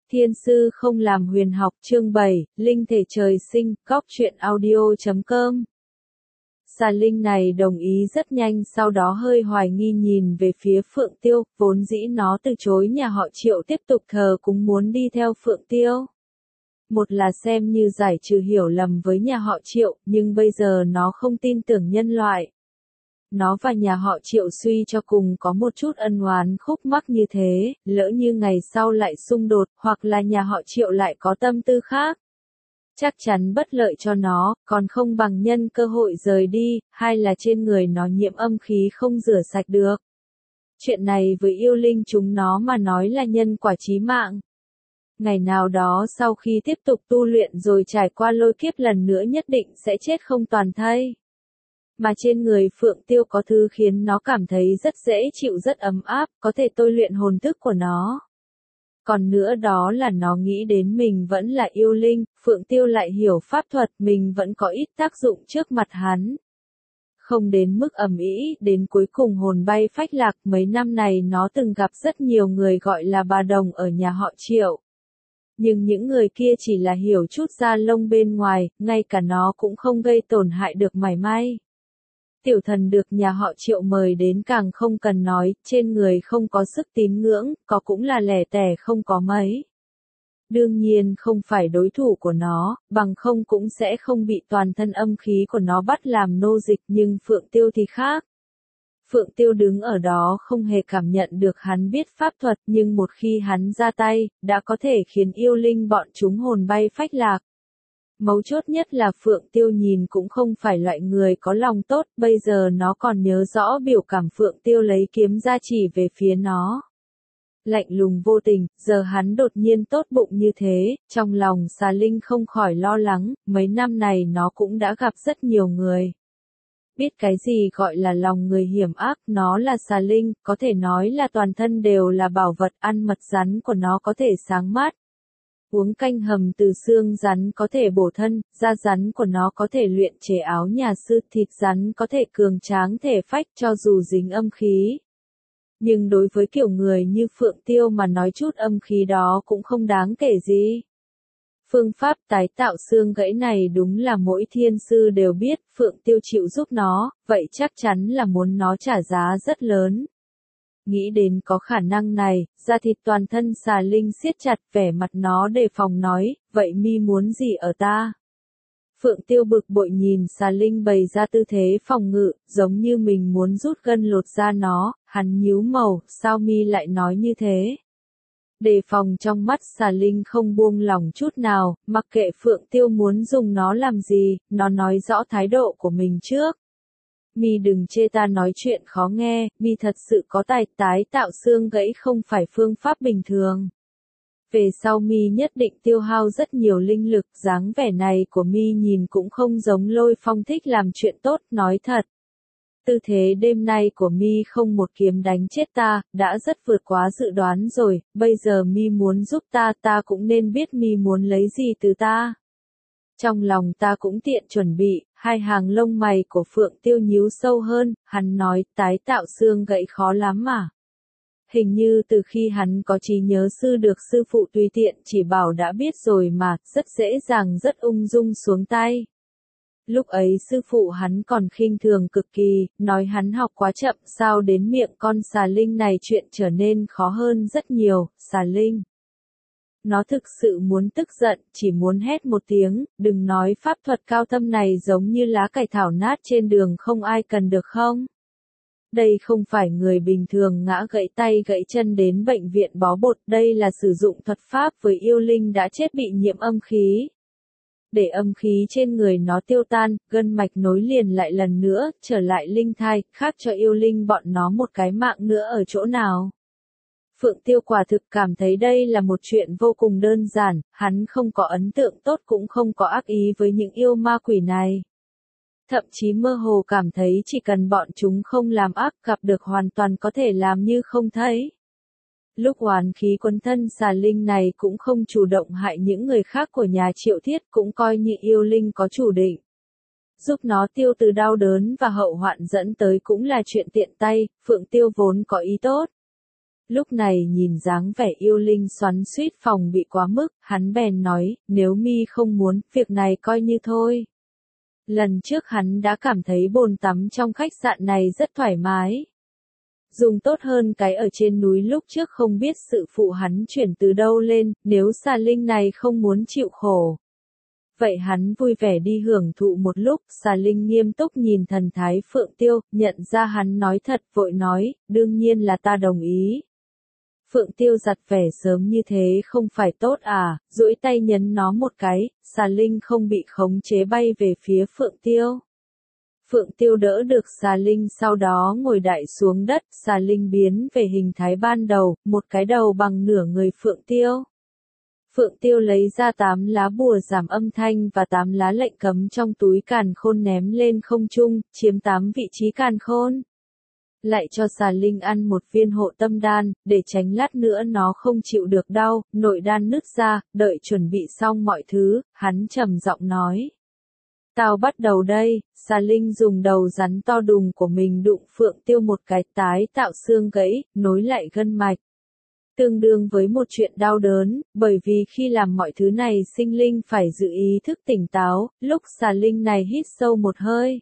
Thiên sư không làm huyền học chương 7, Linh thể trời sinh, góc truyện audio.com. Xà Linh này đồng ý rất nhanh, sau đó hơi hoài nghi nhìn về phía Phượng Tiêu, vốn dĩ nó từ chối nhà họ Triệu tiếp tục thờ cúng muốn đi theo Phượng Tiêu. Một là xem như giải trừ hiểu lầm với nhà họ Triệu, nhưng bây giờ nó không tin tưởng nhân loại. Nó và nhà họ Triệu suy cho cùng có một chút ân oán khúc mắc như thế, lỡ như ngày sau lại xung đột, hoặc là nhà họ Triệu lại có tâm tư khác. Chắc chắn bất lợi cho nó, còn không bằng nhân cơ hội rời đi, hay là trên người nó nhiễm âm khí không rửa sạch được. Chuyện này với yêu linh chúng nó mà nói là nhân quả chí mạng. Ngày nào đó sau khi tiếp tục tu luyện rồi trải qua lôi kiếp lần nữa nhất định sẽ chết không toàn thây. Mà trên người Phượng Tiêu có thứ khiến nó cảm thấy rất dễ chịu, rất ấm áp, có thể tôi luyện hồn thức của nó. Còn nữa đó là nó nghĩ đến mình vẫn là yêu linh, Phượng Tiêu lại hiểu pháp thuật, mình vẫn có ít tác dụng trước mặt hắn. Không đến mức ầm ĩ, đến cuối cùng hồn bay phách lạc, mấy năm này nó từng gặp rất nhiều người gọi là bà đồng ở nhà họ Triệu. Nhưng những người kia chỉ là hiểu chút da lông bên ngoài, ngay cả nó cũng không gây tổn hại được mảy may. Tiểu thần được nhà họ Triệu mời đến càng không cần nói, trên người không có sức tín ngưỡng, có cũng là lẻ tẻ không có mấy. Đương nhiên không phải đối thủ của nó, bằng không cũng sẽ không bị toàn thân âm khí của nó bắt làm nô dịch, nhưng Phượng Tiêu thì khác. Phượng Tiêu đứng ở đó không hề cảm nhận được hắn biết pháp thuật, nhưng một khi hắn ra tay, đã có thể khiến yêu linh bọn chúng hồn bay phách lạc. Mấu chốt nhất là Phượng Tiêu nhìn cũng không phải loại người có lòng tốt, bây giờ nó còn nhớ rõ biểu cảm Phượng Tiêu lấy kiếm ra chỉ về phía nó. Lạnh lùng vô tình, giờ hắn đột nhiên tốt bụng như thế, trong lòng Xà Linh không khỏi lo lắng, mấy năm này nó cũng đã gặp rất nhiều người. Biết cái gì gọi là lòng người hiểm ác, nó là Xà Linh, có thể nói là toàn thân đều là bảo vật, ăn mật rắn của nó có thể sáng mát. Uống canh hầm từ xương rắn có thể bổ thân, da rắn của nó có thể luyện chế áo nhà sư, thịt rắn có thể cường tráng thể phách cho dù dính âm khí. Nhưng đối với kiểu người như Phượng Tiêu mà nói chút âm khí đó cũng không đáng kể gì. Phương pháp tái tạo xương gãy này đúng là mỗi thiên sư đều biết, Phượng Tiêu chịu giúp nó, vậy chắc chắn là muốn nó trả giá rất lớn. Nghĩ đến có khả năng này, da thịt toàn thân Xà Linh siết chặt, vẻ mặt nó đề phòng nói, vậy mi muốn gì ở ta? Phượng Tiêu bực bội nhìn Xà Linh bày ra tư thế phòng ngự, giống như mình muốn rút gân lột da nó, hắn nhíu màu, sao mi lại nói như thế? Đề phòng trong mắt Xà Linh không buông lỏng chút nào, mặc kệ Phượng Tiêu muốn dùng nó làm gì, nó nói rõ thái độ của mình trước. Mi đừng chê ta nói chuyện khó nghe, mi thật sự có tài tái tạo xương gãy không phải phương pháp bình thường. Về sau mi nhất định tiêu hao rất nhiều linh lực, dáng vẻ này của mi nhìn cũng không giống Lôi Phong thích làm chuyện tốt, nói thật. Tư thế đêm nay của mi không một kiếm đánh chết ta, đã rất vượt quá dự đoán rồi, bây giờ mi muốn giúp ta, ta cũng nên biết mi muốn lấy gì từ ta. Trong lòng ta cũng tiện chuẩn bị, hai hàng lông mày của Phượng Tiêu nhíu sâu hơn, hắn nói, tái tạo xương gãy khó lắm mà. Hình như từ khi hắn có trí nhớ sư được sư phụ tùy tiện chỉ bảo đã biết rồi mà, rất dễ dàng rất ung dung xuống tay. Lúc ấy sư phụ hắn còn khinh thường cực kỳ, nói hắn học quá chậm, sao đến miệng con Xà Linh này chuyện trở nên khó hơn rất nhiều, Xà Linh. Nó thực sự muốn tức giận, chỉ muốn hét một tiếng, đừng nói pháp thuật cao thâm này giống như lá cải thảo nát trên đường không ai cần được không? Đây không phải người bình thường ngã gãy tay gãy chân đến bệnh viện bó bột, đây là sử dụng thuật pháp với yêu linh đã chết bị nhiễm âm khí. Để âm khí trên người nó tiêu tan, gân mạch nối liền lại lần nữa, trở lại linh thai, khác cho yêu linh bọn nó một cái mạng nữa ở chỗ nào. Phượng Tiêu quả thực cảm thấy đây là một chuyện vô cùng đơn giản, hắn không có ấn tượng tốt cũng không có ác ý với những yêu ma quỷ này. Thậm chí mơ hồ cảm thấy chỉ cần bọn chúng không làm ác gặp được hoàn toàn có thể làm như không thấy. Lúc oán khí quấn thân Xà Linh này cũng không chủ động hại những người khác của nhà Triệu Thiết, cũng coi như yêu linh có chủ định. Giúp nó tiêu từ đau đớn và hậu hoạn dẫn tới cũng là chuyện tiện tay, Phượng Tiêu vốn có ý tốt. Lúc này nhìn dáng vẻ yêu Linh xoắn xuýt phòng bị quá mức, hắn bèn nói, nếu mi không muốn, việc này coi như thôi. Lần trước hắn đã cảm thấy bồn tắm trong khách sạn này rất thoải mái. Dùng tốt hơn cái ở trên núi lúc trước không biết sự phụ hắn chuyển từ đâu lên, nếu xà linh này không muốn chịu khổ. Vậy hắn vui vẻ đi hưởng thụ một lúc, xà linh nghiêm túc nhìn thần thái Phượng Tiêu, nhận ra hắn nói thật vội nói, đương nhiên là ta đồng ý. Phượng Tiêu giặt vẻ sớm như thế không phải tốt à, duỗi tay nhấn nó một cái, xà linh không bị khống chế bay về phía Phượng Tiêu. Phượng Tiêu đỡ được xà linh sau đó ngồi đại xuống đất, xà linh biến về hình thái ban đầu, một cái đầu bằng nửa người Phượng Tiêu. Phượng Tiêu lấy ra 8 lá bùa giảm âm thanh và 8 lá lệnh cấm trong túi càn khôn ném lên không trung, chiếm 8 vị trí càn khôn. Lại cho xà linh ăn một viên hộ tâm đan, để tránh lát nữa nó không chịu được đau, nội đan nứt ra, đợi chuẩn bị xong mọi thứ, hắn trầm giọng nói. Tao bắt đầu đây, xà linh dùng đầu rắn to đùng của mình đụng Phượng Tiêu một cái tái tạo xương gãy, nối lại gân mạch. Tương đương với một chuyện đau đớn, bởi vì khi làm mọi thứ này sinh linh phải giữ ý thức tỉnh táo, lúc xà linh này hít sâu một hơi.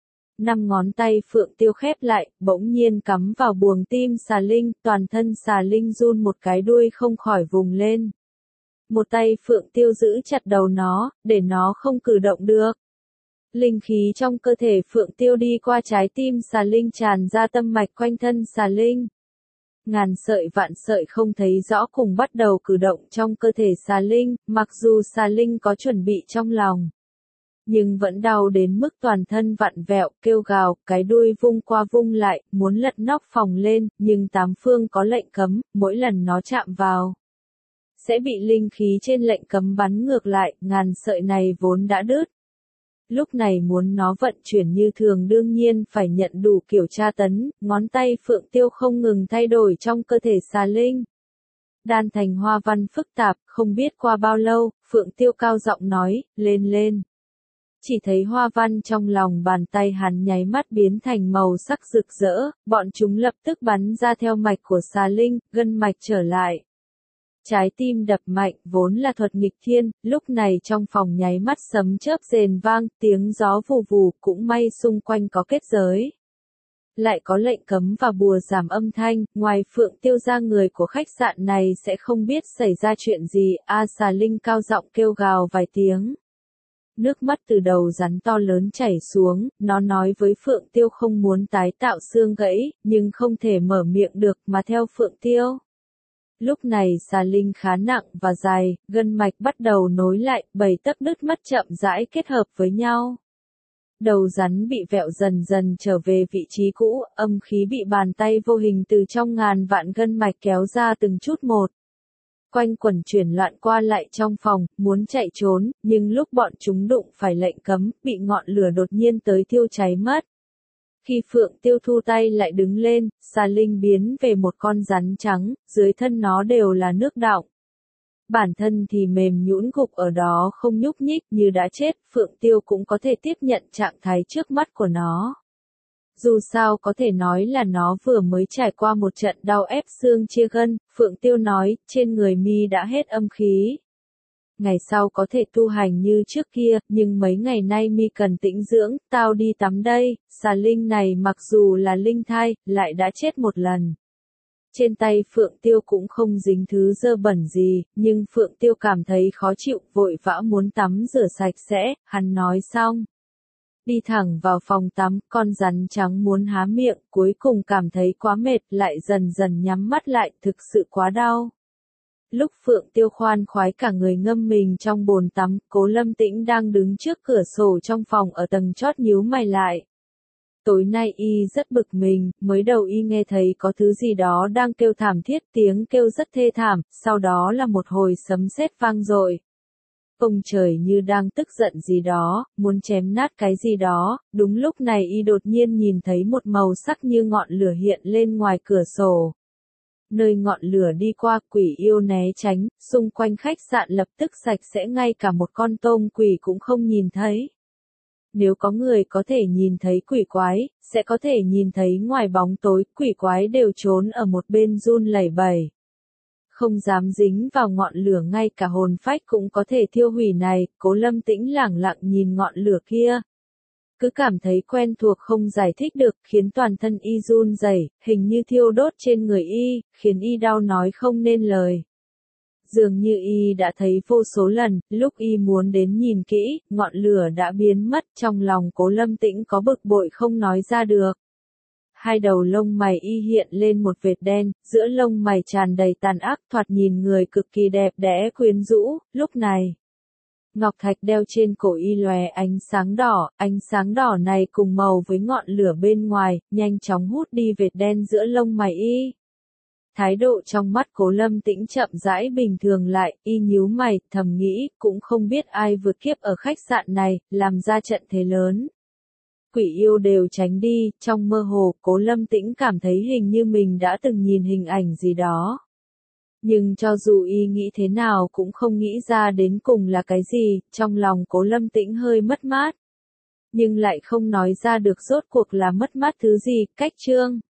5 ngón tay Phượng Tiêu khép lại, bỗng nhiên cắm vào buồng tim xà linh, toàn thân xà linh run một cái đuôi không khỏi vùng lên. Một tay Phượng Tiêu giữ chặt đầu nó, để nó không cử động được. Linh khí trong cơ thể Phượng Tiêu đi qua trái tim xà linh tràn ra tâm mạch quanh thân xà linh. Ngàn sợi vạn sợi không thấy rõ cùng bắt đầu cử động trong cơ thể xà linh, mặc dù xà linh có chuẩn bị trong lòng. Nhưng vẫn đau đến mức toàn thân vặn vẹo, kêu gào, cái đuôi vung qua vung lại, muốn lật nóc phòng lên, nhưng 8 phương có lệnh cấm, mỗi lần nó chạm vào. Sẽ bị linh khí trên lệnh cấm bắn ngược lại, ngàn sợi này vốn đã đứt. Lúc này muốn nó vận chuyển như thường đương nhiên phải nhận đủ kiểu tra tấn, ngón tay Phượng Tiêu không ngừng thay đổi trong cơ thể xà linh. Đan thành hoa văn phức tạp, không biết qua bao lâu, Phượng Tiêu cao giọng nói, lên lên. Chỉ thấy hoa văn trong lòng bàn tay hắn nháy mắt biến thành màu sắc rực rỡ, bọn chúng lập tức bắn ra theo mạch của xà linh, gân mạch trở lại. Trái tim đập mạnh, vốn là thuật nghịch thiên, lúc này trong phòng nháy mắt sấm chớp rền vang, tiếng gió vù vù, cũng may xung quanh có kết giới. Lại có lệnh cấm và bùa giảm âm thanh, ngoài Phượng Tiêu ra người của khách sạn này sẽ không biết xảy ra chuyện gì, xà linh cao giọng kêu gào vài tiếng. Nước mắt từ đầu rắn to lớn chảy xuống, nó nói với Phượng Tiêu không muốn tái tạo xương gãy, nhưng không thể mở miệng được mà theo Phượng Tiêu. Lúc này xà linh khá nặng và dài, gân mạch bắt đầu nối lại, 7 tấc đứt mất chậm rãi kết hợp với nhau. Đầu rắn bị vẹo dần dần trở về vị trí cũ, âm khí bị bàn tay vô hình từ trong ngàn vạn gân mạch kéo ra từng chút một. Quanh quẩn chuyển loạn qua lại trong phòng, muốn chạy trốn, nhưng lúc bọn chúng đụng phải lệnh cấm, bị ngọn lửa đột nhiên tới thiêu cháy mất. Khi Phượng Tiêu thu tay lại đứng lên, xà linh biến về một con rắn trắng, dưới thân nó đều là nước đọng. Bản thân thì mềm nhũn gục ở đó không nhúc nhích như đã chết, Phượng Tiêu cũng có thể tiếp nhận trạng thái trước mắt của nó. Dù sao có thể nói là nó vừa mới trải qua một trận đau ép xương chia gân, Phượng Tiêu nói, trên người mi đã hết âm khí. Ngày sau có thể tu hành như trước kia, nhưng mấy ngày nay mi cần tĩnh dưỡng, tao đi tắm đây, xà linh này mặc dù là linh thai, lại đã chết một lần. Trên tay Phượng Tiêu cũng không dính thứ dơ bẩn gì, nhưng Phượng Tiêu cảm thấy khó chịu, vội vã muốn tắm rửa sạch sẽ, hắn nói xong. Đi thẳng vào phòng tắm, con rắn trắng muốn há miệng, cuối cùng cảm thấy quá mệt, lại dần dần nhắm mắt lại, thực sự quá đau. Lúc Phượng Tiêu khoan khoái cả người ngâm mình trong bồn tắm, Cố Lâm Tĩnh đang đứng trước cửa sổ trong phòng ở tầng chót nhíu mày lại. Tối nay y rất bực mình, mới đầu y nghe thấy có thứ gì đó đang kêu thảm thiết, tiếng kêu rất thê thảm, sau đó là một hồi sấm sét vang dội. Ông trời như đang tức giận gì đó, muốn chém nát cái gì đó, đúng lúc này y đột nhiên nhìn thấy một màu sắc như ngọn lửa hiện lên ngoài cửa sổ. Nơi ngọn lửa đi qua, quỷ yêu né tránh, xung quanh khách sạn lập tức sạch sẽ, ngay cả một con tôm quỷ cũng không nhìn thấy. nếu có người có thể nhìn thấy quỷ quái, sẽ có thể nhìn thấy ngoài bóng tối, quỷ quái đều trốn ở một bên run lẩy bẩy. Không dám dính vào ngọn lửa, ngay cả hồn phách cũng có thể thiêu hủy này, Cố Lâm Tĩnh lẳng lặng nhìn ngọn lửa kia. Cứ cảm thấy quen thuộc không giải thích được, khiến toàn thân y run rẩy, hình như thiêu đốt trên người y, khiến y đau nói không nên lời. Dường như y đã thấy vô số lần, lúc y muốn đến nhìn kỹ, ngọn lửa đã biến mất, trong lòng Cố Lâm Tĩnh có bực bội không nói ra được. Hai đầu lông mày y hiện lên một vệt đen, giữa lông mày tràn đầy tàn ác, thoạt nhìn người cực kỳ đẹp đẽ quyến rũ, lúc này. Ngọc thạch đeo trên cổ y lóe ánh sáng đỏ này cùng màu với ngọn lửa bên ngoài, nhanh chóng hút đi vệt đen giữa lông mày y. Thái độ trong mắt Cố Lâm Tĩnh chậm rãi bình thường lại, y nhíu mày, thầm nghĩ, cũng không biết ai vượt kiếp ở khách sạn này, làm ra trận thế lớn. Quỷ yêu đều tránh đi, trong mơ hồ, Cố Lâm Tĩnh cảm thấy hình như mình đã từng nhìn hình ảnh gì đó. Nhưng cho dù y nghĩ thế nào cũng không nghĩ ra đến cùng là cái gì, trong lòng Cố Lâm Tĩnh hơi mất mát. Nhưng lại không nói ra được rốt cuộc là mất mát thứ gì, cách chương.